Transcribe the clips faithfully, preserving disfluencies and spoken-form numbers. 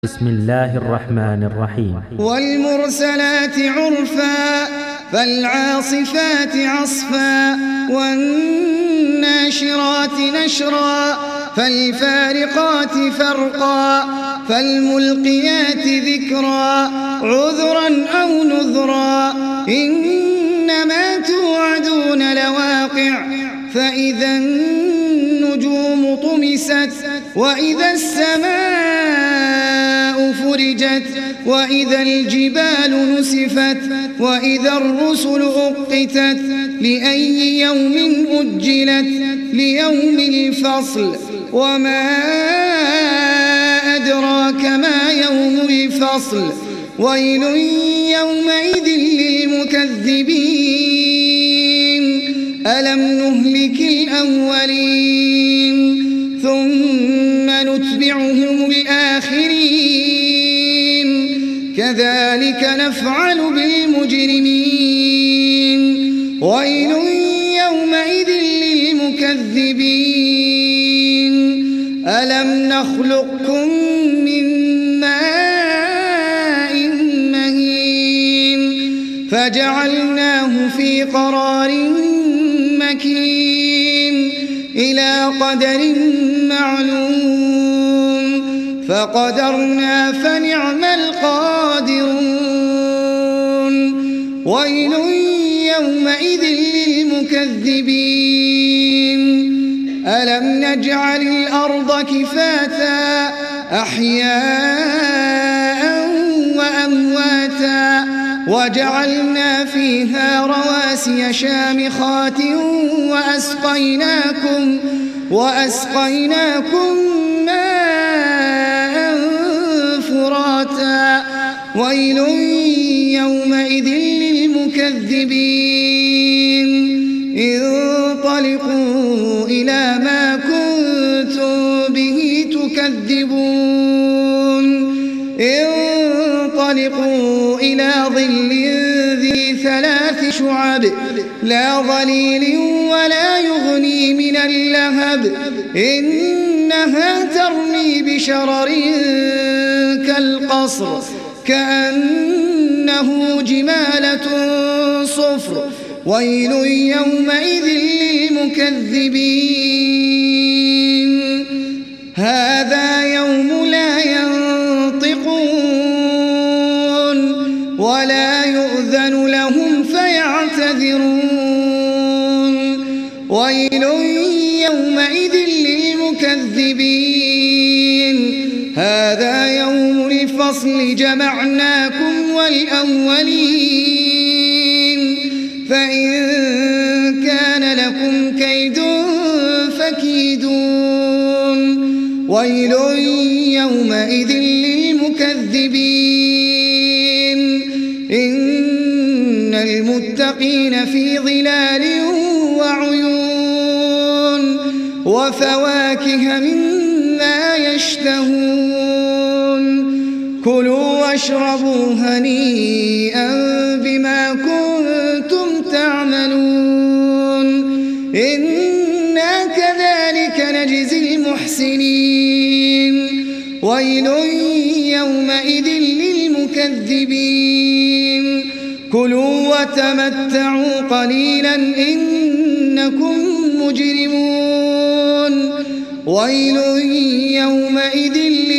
بسم الله الرحمن الرحيم. والمرسلات عرفا فالعاصفات عصفا والناشرات نشرا فالفارقات فرقا فالملقيات ذكرا عذرا أو نذرا إنما توعدون لواقع فإذا النجوم طمست وإذا السماء فرجت وإذا الجبال نسفت وإذا الرسل أقتت لأي يوم أجلت ليوم الفصل وما أدراك ما يوم الفصل ويل يومئذ للمكذبين ألم نهلك الأولين ثم نتبعهم الآخرين كذلك نفعل بالمجرمين ويل يومئذ للمكذبين ألم نخلقكم من ماء مهين فجعلناه في قرار مكين إلى قدر معلوم فقدرنا فنعم القادرون ويل يومئذ للمكذبين ألم نجعل الأرض كفاتا أحياء وأمواتا وجعلنا فيها رواسي شامخات وأسقيناكم وأسقيناكم ماء فراتا ويل يومئذ للمكذبين انطلقوا إلى ما كنتم به تكذبون انطلقوا إلى ظل ذي ثلاث شعب لا ظليل ولا يغني من اللهب إنها ترمي بشرر كالقصر كأنه جمالة صفر ويل يومئذ للمكذبين هذا يوم لا ينطقون ولا يؤذن لهم فيعتذرون ويل يومئذ للمكذبين هذا يوم الفصل جمعناكم والأولين فإن كان لكم كيد فكيدون ويل يومئذ للمكذبين إن المتقين في ظلال وعيون وفواكه مما يشتهون كلوا واشربوا هنيئا بما كنتم تعملون إنا كذلك نجزي المحسنين ويل يومئذ للمكذبين كلوا وتمتعوا قليلا إنكم مجرمون ويل يومئذ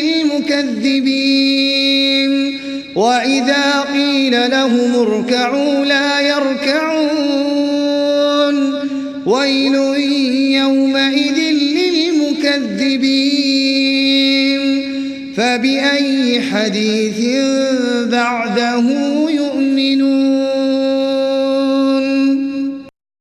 للمكذبين وإذا قيل لهم اركعوا لا يركعون ويل يومئذ للمكذبين فبأي حديث بعده يؤمنون